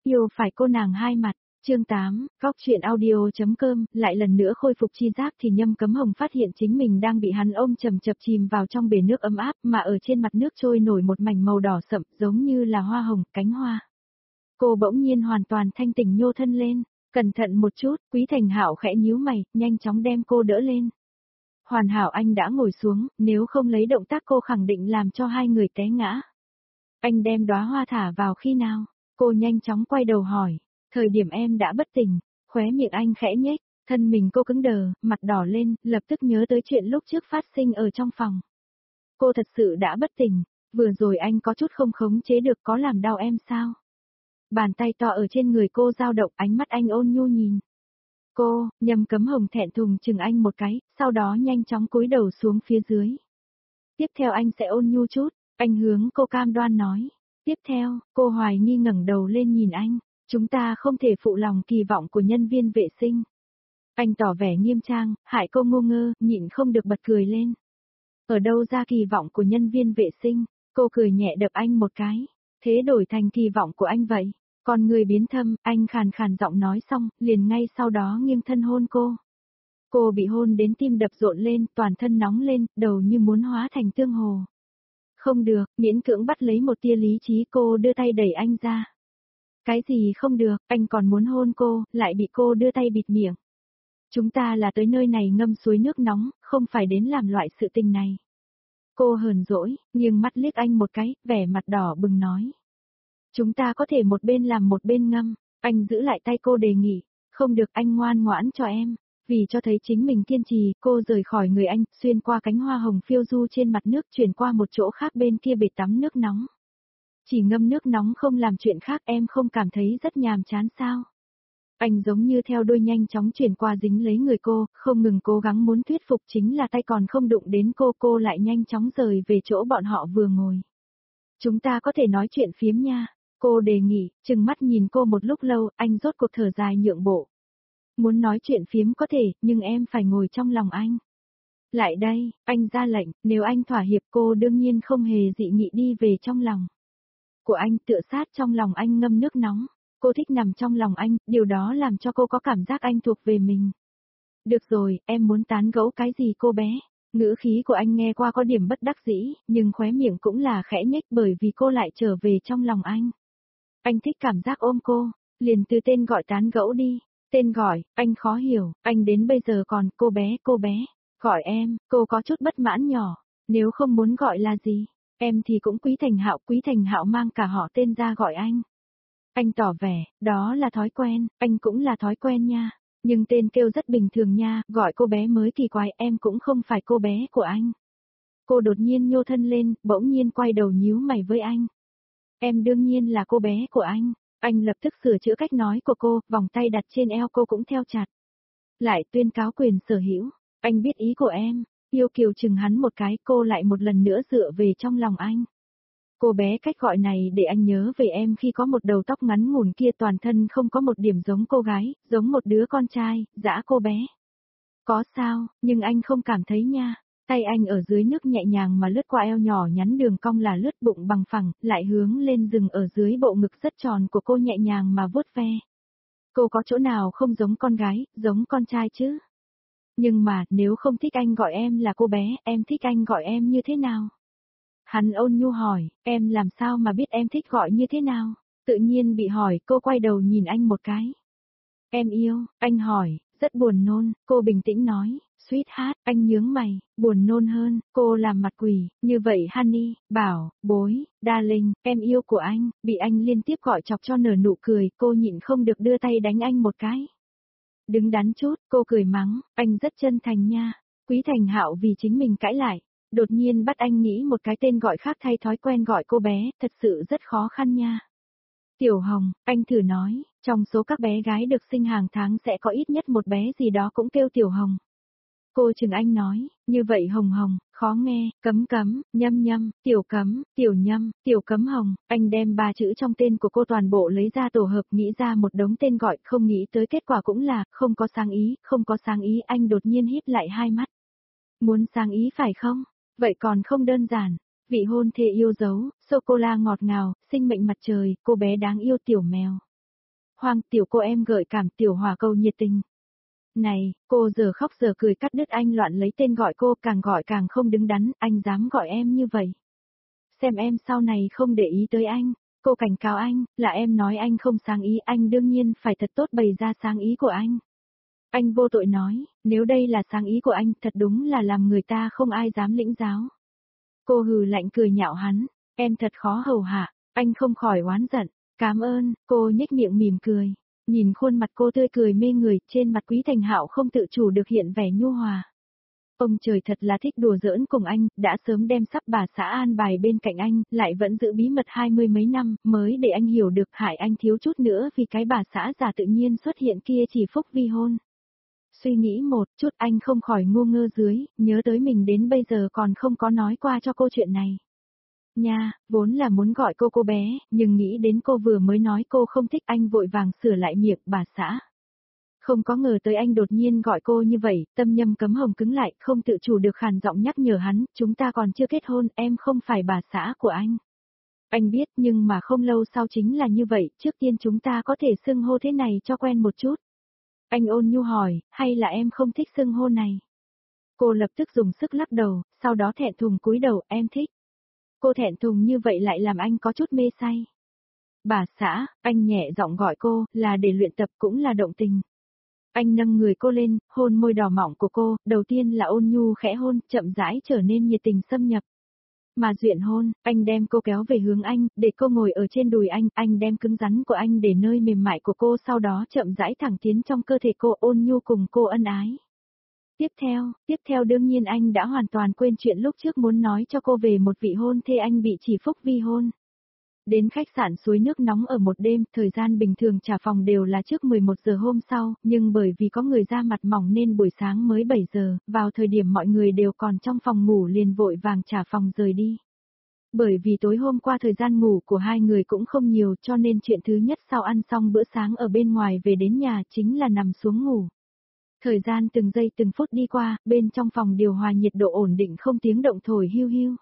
Yêu phải cô nàng hai mặt. Chương 8, Góc truyện audio.com, lại lần nữa khôi phục chi giác thì Nhâm Cấm Hồng phát hiện chính mình đang bị hắn ôm chầm chập chìm vào trong bể nước ấm áp mà ở trên mặt nước trôi nổi một mảnh màu đỏ sậm giống như là hoa hồng, cánh hoa. Cô bỗng nhiên hoàn toàn thanh tỉnh nhô thân lên, cẩn thận một chút, Quý Thành Hạo khẽ nhíu mày, nhanh chóng đem cô đỡ lên. Hoàn Hảo anh đã ngồi xuống, nếu không lấy động tác cô khẳng định làm cho hai người té ngã. Anh đem đóa hoa thả vào khi nào? Cô nhanh chóng quay đầu hỏi. Thời điểm em đã bất tỉnh, khóe miệng anh khẽ nhếch, thân mình cô cứng đờ, mặt đỏ lên, lập tức nhớ tới chuyện lúc trước phát sinh ở trong phòng. Cô thật sự đã bất tỉnh, vừa rồi anh có chút không khống chế được, có làm đau em sao? Bàn tay to ở trên người cô dao động, ánh mắt anh ôn nhu nhìn. Cô, Nhâm Cấm Hồng thẹn thùng chừng anh một cái, sau đó nhanh chóng cúi đầu xuống phía dưới. Tiếp theo anh sẽ ôn nhu chút, anh hướng cô cam đoan nói. Tiếp theo, cô hoài nghi ngẩng đầu lên nhìn anh. Chúng ta không thể phụ lòng kỳ vọng của nhân viên vệ sinh. Anh tỏ vẻ nghiêm trang, hại cô ngu ngơ, nhịn không được bật cười lên. Ở đâu ra kỳ vọng của nhân viên vệ sinh? Cô cười nhẹ đập anh một cái. Thế đổi thành kỳ vọng của anh vậy. Còn người biến thâm, anh khàn khàn giọng nói xong, liền ngay sau đó nghiêng thân hôn cô. Cô bị hôn đến tim đập rộn lên, toàn thân nóng lên, đầu như muốn hóa thành tương hồ. Không được, miễn cưỡng bắt lấy một tia lý trí, cô đưa tay đẩy anh ra. Cái gì không được, anh còn muốn hôn cô, lại bị cô đưa tay bịt miệng. Chúng ta là tới nơi này ngâm suối nước nóng, không phải đến làm loại sự tình này. Cô hờn dỗi, nghiêng mắt liếc anh một cái, vẻ mặt đỏ bừng nói. Chúng ta có thể một bên làm một bên ngâm, anh giữ lại tay cô đề nghị, không được anh ngoan ngoãn cho em. Vì cho thấy chính mình kiên trì, cô rời khỏi người anh, xuyên qua cánh hoa hồng phiêu du trên mặt nước chuyển qua một chỗ khác bên kia bể tắm nước nóng. Chỉ ngâm nước nóng không làm chuyện khác, em không cảm thấy rất nhàm chán sao? Anh giống như theo đuôi nhanh chóng chuyển qua dính lấy người cô, không ngừng cố gắng muốn thuyết phục, chính là tay còn không đụng đến cô lại nhanh chóng rời về chỗ bọn họ vừa ngồi. Chúng ta có thể nói chuyện phiếm nha, cô đề nghị, chừng mắt nhìn cô một lúc lâu, anh rốt cuộc thở dài nhượng bộ. Muốn nói chuyện phiếm có thể, nhưng em phải ngồi trong lòng anh. Lại đây, anh ra lệnh, nếu anh thỏa hiệp cô đương nhiên không hề dị nghị đi về trong lòng của anh, tựa sát trong lòng anh ngâm nước nóng. Cô thích nằm trong lòng anh, điều đó làm cho cô có cảm giác anh thuộc về mình. Được rồi, em muốn tán gẫu cái gì cô bé? Ngữ khí của anh nghe qua có điểm bất đắc dĩ, nhưng khóe miệng cũng là khẽ nhếch bởi vì cô lại trở về trong lòng anh. Anh thích cảm giác ôm cô, liền từ tên gọi tán gẫu đi. Tên gọi, anh khó hiểu, anh đến bây giờ còn cô bé. Gọi em, cô có chút bất mãn nhỏ, nếu không muốn gọi là gì? Em thì cũng Quý Thành Hạo mang cả họ tên ra gọi anh. Anh tỏ vẻ, đó là thói quen, anh cũng là thói quen nha. Nhưng tên kêu rất bình thường nha, gọi cô bé mới kỳ quái, em cũng không phải cô bé của anh. Cô đột nhiên nhô thân lên, bỗng nhiên quay đầu nhíu mày với anh. Em đương nhiên là cô bé của anh. Anh lập tức sửa chữa cách nói của cô, vòng tay đặt trên eo cô cũng theo chặt. Lại tuyên cáo quyền sở hữu, anh biết ý của em. Yêu kiều chừng hắn một cái, cô lại một lần nữa dựa về trong lòng anh. Cô bé, cách gọi này để anh nhớ về em khi có một đầu tóc ngắn ngủn kia, toàn thân không có một điểm giống cô gái, giống một đứa con trai, dã cô bé. Có sao, nhưng anh không cảm thấy nha. Tay anh ở dưới nước nhẹ nhàng mà lướt qua eo nhỏ nhắn, đường cong là lướt bụng bằng phẳng, lại hướng lên dừng ở dưới bộ ngực rất tròn của cô, nhẹ nhàng mà vuốt ve. Cô có chỗ nào không giống con gái, giống con trai chứ? Nhưng mà, nếu không thích anh gọi em là cô bé, em thích anh gọi em như thế nào? Hắn ôn nhu hỏi, em làm sao mà biết em thích gọi như thế nào? Tự nhiên bị hỏi, cô quay đầu nhìn anh một cái. Em yêu, anh hỏi, rất buồn nôn, cô bình tĩnh nói, sweetheart, anh nhướng mày, buồn nôn hơn, cô làm mặt quỷ, như vậy honey, bảo, bối, darling, em yêu của anh, bị anh liên tiếp gọi chọc cho nở nụ cười, cô nhịn không được đưa tay đánh anh một cái. Đứng đắn chút, cô cười mắng, anh rất chân thành nha. Quý Thành Hạo vì chính mình cãi lại, đột nhiên bắt anh nghĩ một cái tên gọi khác thay thói quen gọi cô bé, thật sự rất khó khăn nha. Tiểu Hồng, anh thử nói, trong số các bé gái được sinh hàng tháng sẽ có ít nhất một bé gì đó cũng kêu Tiểu Hồng. Cô chừng anh nói, như vậy Hồng Hồng, khó nghe, cấm cấm, nhâm nhâm, tiểu cấm, tiểu nhâm, tiểu cấm hồng, anh đem 3 chữ trong tên của cô toàn bộ lấy ra tổ hợp, nghĩ ra một đống tên gọi, không nghĩ tới kết quả cũng là, không có sáng ý, anh đột nhiên híp lại hai mắt. Muốn sáng ý phải không? Vậy còn không đơn giản. Vị hôn thê yêu dấu, sô-cô-la ngọt ngào, sinh mệnh mặt trời, cô bé đáng yêu tiểu mèo. Hoang, tiểu cô em gợi cảm, tiểu hòa câu nhiệt tình. Này, cô giờ khóc giờ cười cắt đứt anh loạn lấy tên gọi cô, càng gọi càng không đứng đắn, anh dám gọi em như vậy. Xem em sau này không để ý tới anh. Cô cảnh cáo anh, là em nói anh không sáng ý, anh đương nhiên phải thật tốt bày ra sáng ý của anh. Anh vô tội nói, nếu đây là sáng ý của anh, thật đúng là làm người ta không ai dám lĩnh giáo. Cô hừ lạnh cười nhạo hắn, em thật khó hầu hạ, anh không khỏi oán giận, cảm ơn, cô nhếch miệng mỉm cười. Nhìn khuôn mặt cô tươi cười mê người, trên mặt Quý Thành Hạo không tự chủ được hiện vẻ nhu hòa. Ông trời thật là thích đùa giỡn cùng anh, đã sớm đem sắp bà xã an bài bên cạnh anh, lại vẫn giữ bí mật 20 mấy năm, mới để anh hiểu được hại anh thiếu chút nữa vì cái bà xã già tự nhiên xuất hiện kia chỉ phúc vi hôn. Suy nghĩ một chút anh không khỏi ngu ngơ dưới, nhớ tới mình đến bây giờ còn không có nói qua cho cô chuyện này. Nha, vốn là muốn gọi cô bé, nhưng nghĩ đến cô vừa mới nói cô không thích anh vội vàng sửa lại miệng bà xã. Không có ngờ tới anh đột nhiên gọi cô như vậy, tâm nhâm cấm hồng cứng lại, không tự chủ được khàn giọng nhắc nhở hắn, chúng ta còn chưa kết hôn, em không phải bà xã của anh. Anh biết nhưng mà không lâu sau chính là như vậy, trước tiên chúng ta có thể xưng hô thế này cho quen một chút. Anh ôn nhu hỏi, hay là em không thích xưng hô này? Cô lập tức dùng sức lắc đầu, sau đó thẹn thùng cúi đầu, em thích. Cô thẹn thùng như vậy lại làm anh có chút mê say. Bà xã, anh nhẹ giọng gọi cô, là để luyện tập cũng là động tình. Anh nâng người cô lên, hôn môi đỏ mọng của cô, đầu tiên là ôn nhu khẽ hôn, chậm rãi trở nên nhiệt tình xâm nhập. Mà duyện hôn, anh đem cô kéo về hướng anh, để cô ngồi ở trên đùi anh đem cứng rắn của anh để nơi mềm mại của cô sau đó chậm rãi thẳng tiến trong cơ thể cô ôn nhu cùng cô ân ái. Tiếp theo đương nhiên anh đã hoàn toàn quên chuyện lúc trước muốn nói cho cô về một vị hôn thê anh bị chỉ phúc vi hôn. Đến khách sạn suối nước nóng ở một đêm, thời gian bình thường trả phòng đều là trước 11 giờ hôm sau, nhưng bởi vì có người ra mặt mỏng nên buổi sáng mới 7 giờ, vào thời điểm mọi người đều còn trong phòng ngủ liền vội vàng trả phòng rời đi. Bởi vì tối hôm qua thời gian ngủ của hai người cũng không nhiều cho nên chuyện thứ nhất sau ăn xong bữa sáng ở bên ngoài về đến nhà chính là nằm xuống ngủ. Thời gian từng giây từng phút đi qua, bên trong phòng điều hòa nhiệt độ ổn định không tiếng động thổi hiu hiu.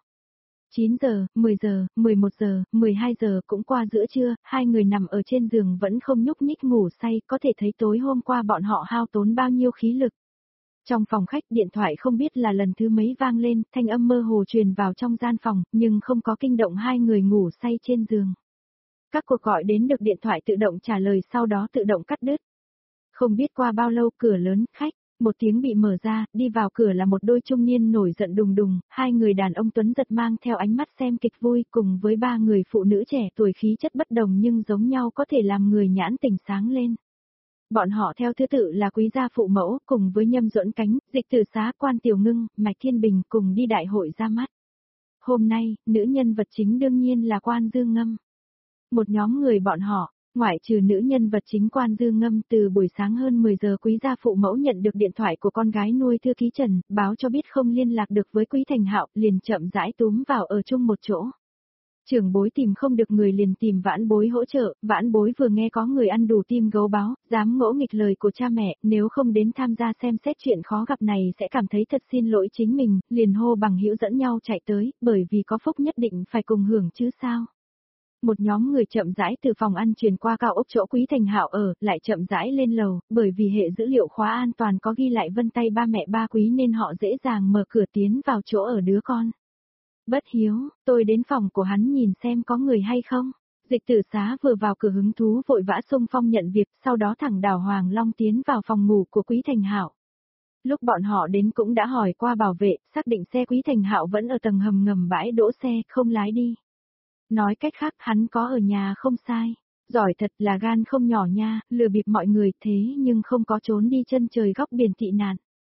9 giờ, 10 giờ, 11 giờ, 12 giờ cũng qua giữa trưa, hai người nằm ở trên giường vẫn không nhúc nhích ngủ say, có thể thấy tối hôm qua bọn họ hao tốn bao nhiêu khí lực. Trong phòng khách điện thoại không biết là lần thứ mấy vang lên, thanh âm mơ hồ truyền vào trong gian phòng, nhưng không có kinh động hai người ngủ say trên giường. Các cuộc gọi đến được điện thoại tự động trả lời sau đó tự động cắt đứt. Không biết qua bao lâu cửa lớn, khách. Một tiếng bị mở ra, đi vào cửa là một đôi trung niên nổi giận đùng đùng, hai người đàn ông tuấn giật mang theo ánh mắt xem kịch vui cùng với ba người phụ nữ trẻ tuổi khí chất bất đồng nhưng giống nhau có thể làm người nhãn tỉnh sáng lên. Bọn họ theo thứ tự là Quý gia phụ mẫu cùng với Nhâm Duẫn Cánh, Dịch Tử Xá, Quan Tiểu Ngưng, Mạch Thiên Bình cùng đi đại hội ra mắt. Hôm nay, nữ nhân vật chính đương nhiên là Quan Dương Ngâm. Một nhóm người bọn họ. Ngoại trừ nữ nhân vật chính Quan Dương Ngâm từ buổi sáng hơn 10 giờ Quý gia phụ mẫu nhận được điện thoại của con gái nuôi thư ký Trần, báo cho biết không liên lạc được với Quý Thành Hạo, liền chậm rãi túm vào ở chung một chỗ. Trưởng bối tìm không được người liền tìm vãn bối hỗ trợ, vãn bối vừa nghe có người ăn đủ tim gấu báo, dám ngỗ nghịch lời của cha mẹ, nếu không đến tham gia xem xét chuyện khó gặp này sẽ cảm thấy thật xin lỗi chính mình, liền hô bằng hữu dẫn nhau chạy tới, bởi vì có phúc nhất định phải cùng hưởng chứ sao. Một nhóm người chậm rãi từ phòng ăn truyền qua cao ốc chỗ Quý Thành Hạo ở, lại chậm rãi lên lầu, bởi vì hệ dữ liệu khóa an toàn có ghi lại vân tay ba mẹ ba Quý nên họ dễ dàng mở cửa tiến vào chỗ ở đứa con. Bất hiếu, tôi đến phòng của hắn nhìn xem có người hay không. Dịch Tử Xá vừa vào cửa hứng thú vội vã xung phong nhận việc, sau đó thẳng đảo Hoàng Long tiến vào phòng ngủ của Quý Thành Hạo. Lúc bọn họ đến cũng đã hỏi qua bảo vệ, xác định xe Quý Thành Hạo vẫn ở tầng hầm ngầm bãi đỗ xe, không lái đi. Nói cách khác hắn có ở nhà không sai. Giỏi thật là gan không nhỏ nha, lừa bịp mọi người thế nhưng không có trốn đi chân trời góc biển tị nạn.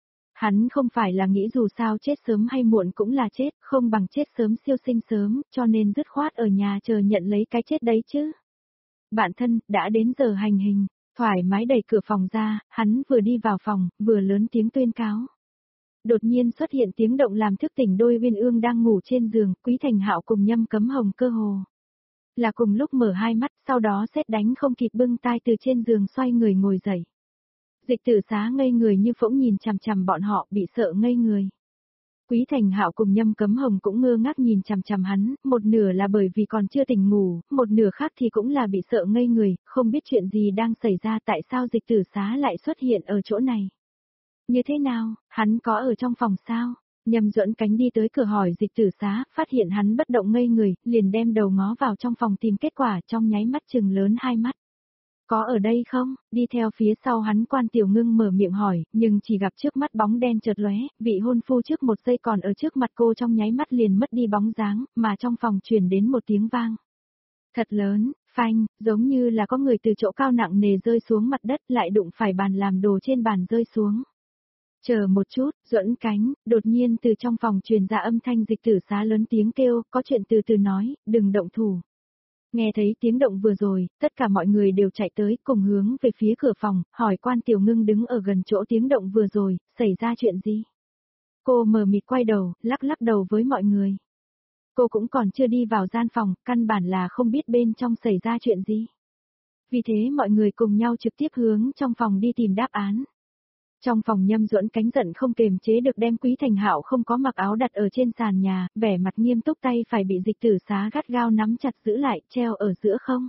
Hắn không phải là nghĩ dù sao chết sớm hay muộn cũng là chết, không bằng chết sớm siêu sinh sớm, cho nên dứt khoát ở nhà chờ nhận lấy cái chết đấy chứ. Bạn thân, đã đến giờ hành hình, thoải mái đẩy cửa phòng ra, hắn vừa đi vào phòng, vừa lớn tiếng tuyên cáo. Đột nhiên xuất hiện tiếng động làm thức tỉnh đôi Uyên Ương đang ngủ trên giường, Quý Thành Hạo cùng Nhâm Cấm Hồng cơ hồ. Là cùng lúc mở hai mắt, sau đó sét đánh không kịp bưng tai từ trên giường xoay người ngồi dậy. Dịch Tử Xá ngây người như phỗng nhìn chằm chằm bọn họ bị sợ ngây người. Quý Thành Hạo cùng Nhâm Cấm Hồng cũng ngơ ngác nhìn chằm chằm hắn, một nửa là bởi vì còn chưa tỉnh ngủ, một nửa khác thì cũng là bị sợ ngây người, không biết chuyện gì đang xảy ra, tại sao Dịch Tử Xá lại xuất hiện ở chỗ này. Như thế nào, hắn có ở trong phòng sao? Nhâm Duẫn Cánh đi tới cửa hỏi Dịch Tử Xá, phát hiện hắn bất động ngây người, liền đem đầu ngó vào trong phòng tìm kết quả, trong nháy mắt trừng lớn hai mắt. Có ở đây không? Đi theo phía sau hắn Quan Tiểu Ngưng mở miệng hỏi, nhưng chỉ gặp trước mắt bóng đen chợt lóe, vị hôn phu trước một giây còn ở trước mặt cô trong nháy mắt liền mất đi bóng dáng, mà trong phòng truyền đến một tiếng vang. Thật lớn, phanh, giống như là có người từ chỗ cao nặng nề rơi xuống mặt đất lại đụng phải bàn làm đồ trên bàn rơi xuống. Chờ một chút, Duẫn Cánh, đột nhiên từ trong phòng truyền ra âm thanh Dịch Tử Xá lớn tiếng kêu, có chuyện từ từ nói, đừng động thủ. Nghe thấy tiếng động vừa rồi, tất cả mọi người đều chạy tới cùng hướng về phía cửa phòng, hỏi Quan Tiểu Ngưng đứng ở gần chỗ tiếng động vừa rồi, xảy ra chuyện gì? Cô mờ mịt quay đầu, lắc lắc đầu với mọi người. Cô cũng còn chưa đi vào gian phòng, căn bản là không biết bên trong xảy ra chuyện gì. Vì thế mọi người cùng nhau trực tiếp hướng trong phòng đi tìm đáp án. Trong phòng Nhâm Duẫn Cánh giận không kềm chế được đem Quý Thành Hạo không có mặc áo đặt ở trên sàn nhà, vẻ mặt nghiêm túc tay phải bị Dịch Tử Xá gắt gao nắm chặt giữ lại, treo ở giữa không.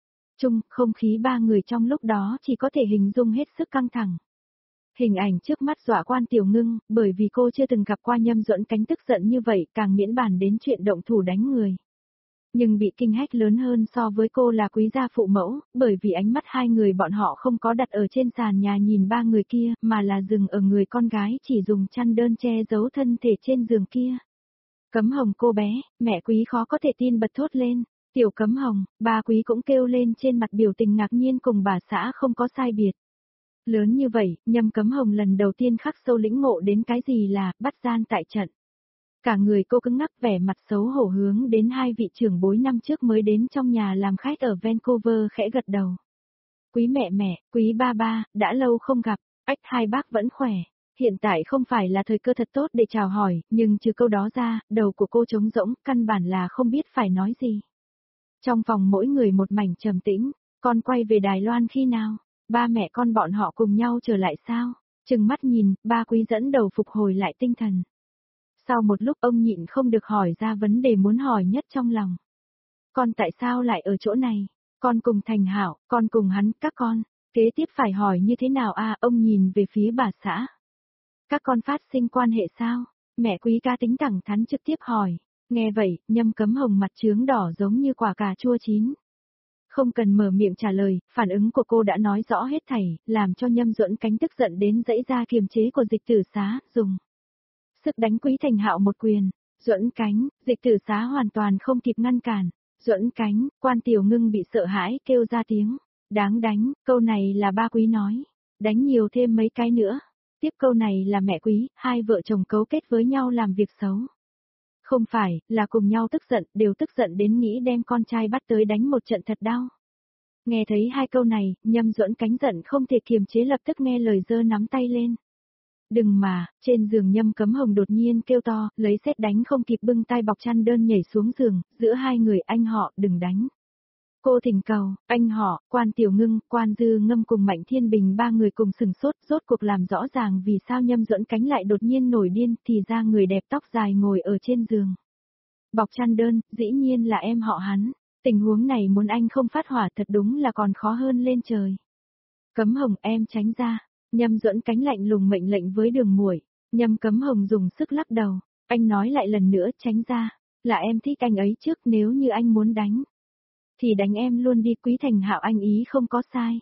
Không khí ba người trong lúc đó chỉ có thể hình dung hết sức căng thẳng. Hình ảnh trước mắt dọa Quan Tiểu Ngưng, bởi vì cô chưa từng gặp qua Nhâm Duẫn Cánh tức giận như vậy, càng miễn bàn đến chuyện động thủ đánh người. Nhưng bị kinh hách lớn hơn so với cô là Quý gia phụ mẫu, bởi vì ánh mắt hai người bọn họ không có đặt ở trên sàn nhà nhìn ba người kia, mà là dừng ở người con gái chỉ dùng chăn đơn che giấu thân thể trên giường kia. Cấm Hồng cô bé, mẹ Quý khó có thể tin bật thốt lên. Tiểu Cấm Hồng, ba Quý cũng kêu lên trên mặt biểu tình ngạc nhiên cùng bà xã không có sai biệt. Lớn như vậy, Nhâm Cấm Hồng lần đầu tiên khắc sâu lĩnh ngộ đến cái gì là bắt gian tại trận. Cả người cô cứng ngắc vẻ mặt xấu hổ hướng đến hai vị trưởng bối năm trước mới đến trong nhà làm khách ở Vancouver khẽ gật đầu. Quý mẹ, Quý ba, đã lâu không gặp, hai bác vẫn khỏe. Hiện tại không phải là thời cơ thật tốt để chào hỏi, nhưng trừ câu đó ra, đầu của cô trống rỗng, căn bản là không biết phải nói gì. Trong phòng mỗi người một mảnh trầm tĩnh, con quay về Đài Loan khi nào? Ba mẹ con bọn họ cùng nhau trở lại sao? Trừng mắt nhìn, ba Quý dẫn đầu phục hồi lại tinh thần. Sau một lúc ông nhịn không được hỏi ra vấn đề muốn hỏi nhất trong lòng. Con tại sao lại ở chỗ này? Con cùng Thành Hạo, con cùng hắn, các con. Kế tiếp phải hỏi như thế nào ông nhìn về phía bà xã. Các con phát sinh quan hệ sao? Mẹ Quý cá tính thẳng thắn trực tiếp hỏi. Nghe vậy, Nhâm Cấm Hồng mặt trướng đỏ giống như quả cà chua chín. Không cần mở miệng trả lời, phản ứng của cô đã nói rõ hết thảy, làm cho Nhâm Duẫn Cánh tức giận đến dãy ra kiềm chế của Dịch Tử Xá, dùng sức đánh Quý Thành Hạo một quyền. Duẫn Cánh, Dịch Tử Xá hoàn toàn không kịp ngăn cản. Duẫn Cánh, Quan Tiểu Ngưng bị sợ hãi kêu ra tiếng. Đáng đánh, câu này là ba Quý nói. Đánh nhiều thêm mấy cái nữa. Tiếp câu này là mẹ Quý, hai vợ chồng cấu kết với nhau làm việc xấu. Không phải, là cùng nhau tức giận, đều tức giận đến nghĩ đem con trai bắt tới đánh một trận thật đau. Nghe thấy hai câu này, Nhâm Duẫn Cánh giận không thể kiềm chế lập tức nghe lời giơ nắm tay lên. Đừng mà, trên giường Nhâm Cấm Hồng đột nhiên kêu to, lấy sét đánh không kịp bưng tay bọc chăn đơn nhảy xuống giường, giữa hai người anh họ đừng đánh. Cô thỉnh cầu, anh họ, Quan Tiểu Ngưng, Quan Dư Ngâm cùng Mạnh Thiên Bình ba người cùng sừng sốt, rốt cuộc làm rõ ràng vì sao Nhâm Duẫn Cánh lại đột nhiên nổi điên, thì ra người đẹp tóc dài ngồi ở trên giường. Bọc chăn đơn, dĩ nhiên là em họ hắn, tình huống này muốn anh không phát hỏa thật đúng là còn khó hơn lên trời. Cấm Hồng em tránh ra, Nhâm Duẫn Cánh lạnh lùng mệnh lệnh với Đường Muội. Nhâm Cấm Hồng dùng sức lắc đầu, anh nói lại lần nữa tránh ra, là em thích anh ấy trước nếu như anh muốn đánh. Thì đánh em luôn đi Quý Thành Hạo anh ý không có sai.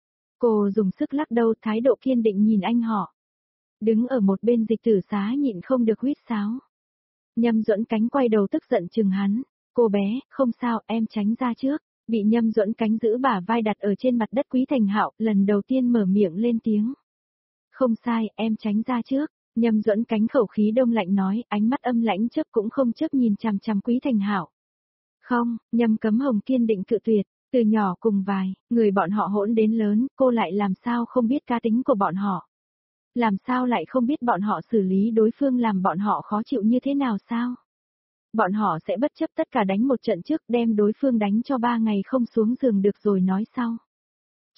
Cô dùng sức lắc đầu thái độ kiên định nhìn anh họ. Đứng ở một bên Dịch Tử Xá nhịn không được huýt sáo. Nhâm Duẫn Cánh quay đầu tức giận chừng hắn. Cô bé, không sao em tránh ra trước. Bị Nhâm Duẫn Cánh giữ bả vai đặt ở trên mặt đất Quý Thành Hạo lần đầu tiên mở miệng lên tiếng. Không sai em tránh ra trước. Nhâm Duẫn Cánh khẩu khí đông lạnh nói ánh mắt âm lãnh chớp cũng không chớp nhìn chằm chằm Quý Thành Hạo. Không, Nhâm Cấm Hồng kiên định cự tuyệt, từ nhỏ cùng vài, người bọn họ hỗn đến lớn, cô lại làm sao không biết cá tính của bọn họ. Làm sao lại không biết bọn họ xử lý đối phương làm bọn họ khó chịu như thế nào sao? Bọn họ sẽ bất chấp tất cả đánh một trận trước đem đối phương đánh cho 3 ngày không xuống giường được rồi nói sau.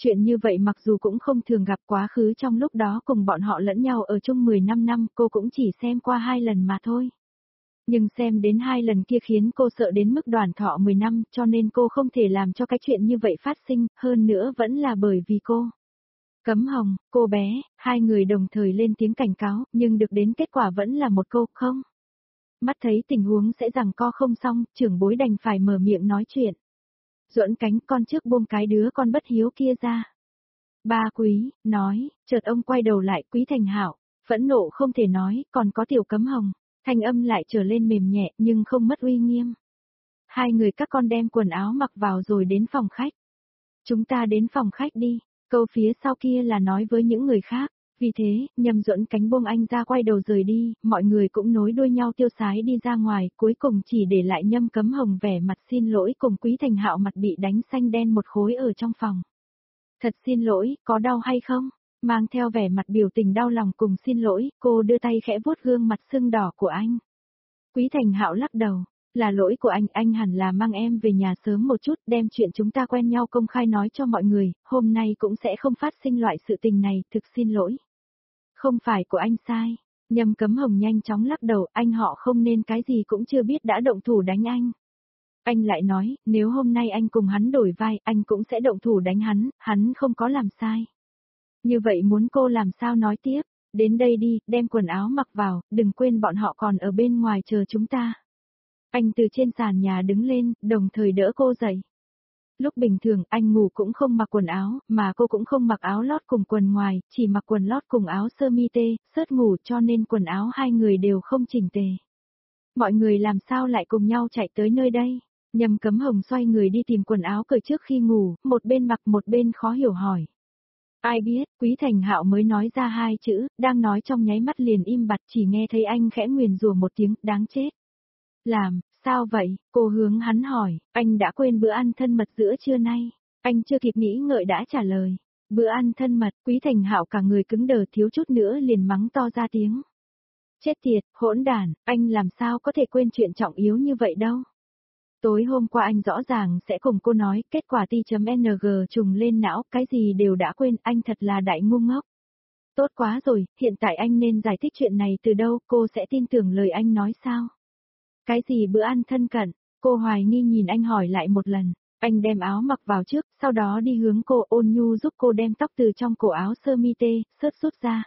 Chuyện như vậy mặc dù cũng không thường gặp, quá khứ trong lúc đó cùng bọn họ lẫn nhau ở chung 15 năm cô cũng chỉ xem qua 2 lần mà thôi. Nhưng xem đến 2 lần kia khiến cô sợ đến mức đoàn thọ 10 năm, cho nên cô không thể làm cho cái chuyện như vậy phát sinh, hơn nữa vẫn là bởi vì cô. Cấm Hồng, cô bé, hai người đồng thời lên tiếng cảnh cáo, nhưng được đến kết quả vẫn là một câu không. Mắt thấy tình huống sẽ giằng co không xong, trưởng bối đành phải mở miệng nói chuyện. Duẫn Cánh, con trước buông cái đứa con bất hiếu kia ra. Ba Quý, nói, chợt ông quay đầu lại Quý Thành Hạo, phẫn nộ không thể nói, còn có Tiểu Cấm Hồng, thanh âm lại trở lên mềm nhẹ nhưng không mất uy nghiêm. Hai người các con đem quần áo mặc vào rồi đến phòng khách. Chúng ta đến phòng khách đi, câu phía sau kia là nói với những người khác. Vì thế, Nhâm Duẫn Cánh buông anh ra quay đầu rời đi, mọi người cũng nối đuôi nhau tiêu sái đi ra ngoài, cuối cùng chỉ để lại Nhâm Cấm Hồng vẻ mặt xin lỗi cùng Quý Thành Hạo mặt bị đánh xanh đen một khối ở trong phòng. Thật xin lỗi, có đau hay không? Mang theo vẻ mặt biểu tình đau lòng cùng xin lỗi, cô đưa tay khẽ vuốt gương mặt sưng đỏ của anh. Quý Thành Hạo lắc đầu, là lỗi của anh hẳn là mang em về nhà sớm một chút, đem chuyện chúng ta quen nhau công khai nói cho mọi người, hôm nay cũng sẽ không phát sinh loại sự tình này, thực xin lỗi. Không phải của anh sai. Nhâm Cấm Hồng nhanh chóng lắc đầu, anh họ không nên cái gì cũng chưa biết đã động thủ đánh anh. Anh lại nói, nếu hôm nay anh cùng hắn đổi vai, anh cũng sẽ động thủ đánh hắn không có làm sai. Như vậy muốn cô làm sao nói tiếp, đến đây đi, đem quần áo mặc vào, đừng quên bọn họ còn ở bên ngoài chờ chúng ta. Anh từ trên sàn nhà đứng lên, đồng thời đỡ cô dậy. Lúc bình thường anh ngủ cũng không mặc quần áo, mà cô cũng không mặc áo lót cùng quần ngoài, chỉ mặc quần lót cùng áo sơ mi tê, sớt ngủ cho nên quần áo hai người đều không chỉnh tề. Mọi người làm sao lại cùng nhau chạy tới nơi đây? Nhâm Cấm Hồng xoay người đi tìm quần áo cởi trước khi ngủ, một bên mặc một bên khó hiểu hỏi. Ai biết, Quý Thành Hạo mới nói ra hai chữ, đang nói trong nháy mắt liền im bặt, chỉ nghe thấy anh khẽ nguyền rủa một tiếng, đáng chết. Làm, sao vậy? Cô hướng hắn hỏi, anh đã quên bữa ăn thân mật giữa trưa nay. Anh chưa kịp nghĩ ngợi đã trả lời. Bữa ăn thân mật, Quý Thành Hạo cả người cứng đờ thiếu chút nữa liền mắng to ra tiếng. Chết tiệt, hỗn đản, anh làm sao có thể quên chuyện trọng yếu như vậy đâu. Tối hôm qua anh rõ ràng sẽ cùng cô nói, kết quả T.ng trùng lên não, cái gì đều đã quên, anh thật là đại ngu ngốc. Tốt quá rồi, hiện tại anh nên giải thích chuyện này từ đâu, cô sẽ tin tưởng lời anh nói sao? Cái gì bữa ăn thân cận? Cô hoài nghi nhìn anh hỏi lại một lần. Anh đem áo mặc vào trước, sau đó đi hướng cô ôn nhu giúp cô đem tóc từ trong cổ áo sơ mi tê, sớt rút ra.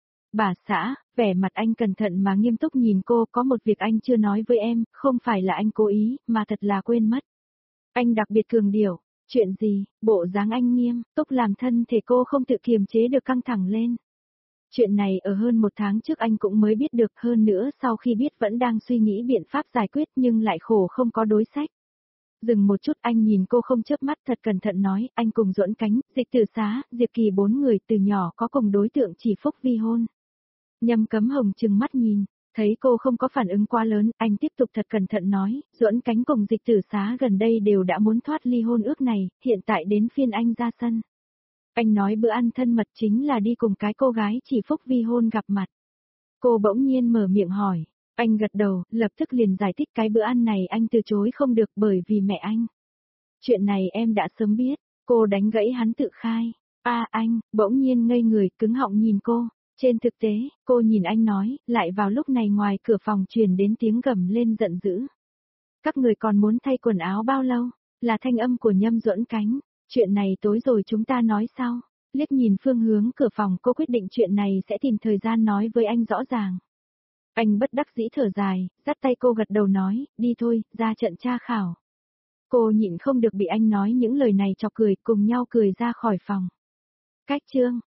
Bà xã, vẻ mặt anh cẩn thận mà nghiêm túc nhìn cô, có một việc anh chưa nói với em, không phải là anh cố ý, mà thật là quên mất. Anh đặc biệt cường điệu, chuyện gì, bộ dáng anh nghiêm túc làm thân thể cô không tự kiềm chế được căng thẳng lên. Chuyện này ở hơn một tháng trước anh cũng mới biết được, hơn nữa sau khi biết vẫn đang suy nghĩ biện pháp giải quyết nhưng lại khổ không có đối sách. Dừng một chút anh nhìn cô không chớp mắt thật cẩn thận nói, anh cùng Duẫn Cánh, Dịch Tử Xá, Diệp Kỳ bốn người từ nhỏ có cùng đối tượng chỉ phúc vi hôn. Nhâm Cấm Hồng trừng mắt nhìn, thấy cô không có phản ứng quá lớn, anh tiếp tục thật cẩn thận nói, Duẫn Cánh cùng Dịch Tử Xá gần đây đều đã muốn thoát ly hôn ước này, hiện tại đến phiên anh ra sân. Anh nói bữa ăn thân mật chính là đi cùng cái cô gái chỉ phúc vi hôn gặp mặt. Cô bỗng nhiên mở miệng hỏi, anh gật đầu, lập tức liền giải thích cái bữa ăn này anh từ chối không được bởi vì mẹ anh. Chuyện này em đã sớm biết, cô đánh gãy hắn tự khai. Anh, bỗng nhiên ngây người cứng họng nhìn cô. Trên thực tế, cô nhìn anh nói, lại vào lúc này ngoài cửa phòng truyền đến tiếng gầm lên giận dữ. Các người còn muốn thay quần áo bao lâu? Là thanh âm của Nhâm Duẫn Cánh. Chuyện này tối rồi chúng ta nói sau. Liếc nhìn phương hướng cửa phòng cô quyết định chuyện này sẽ tìm thời gian nói với anh rõ ràng. Anh bất đắc dĩ thở dài, dắt tay cô gật đầu nói, đi thôi, ra trận tra khảo. Cô nhịn không được bị anh nói những lời này chọc cười, cùng nhau cười ra khỏi phòng. Cách chương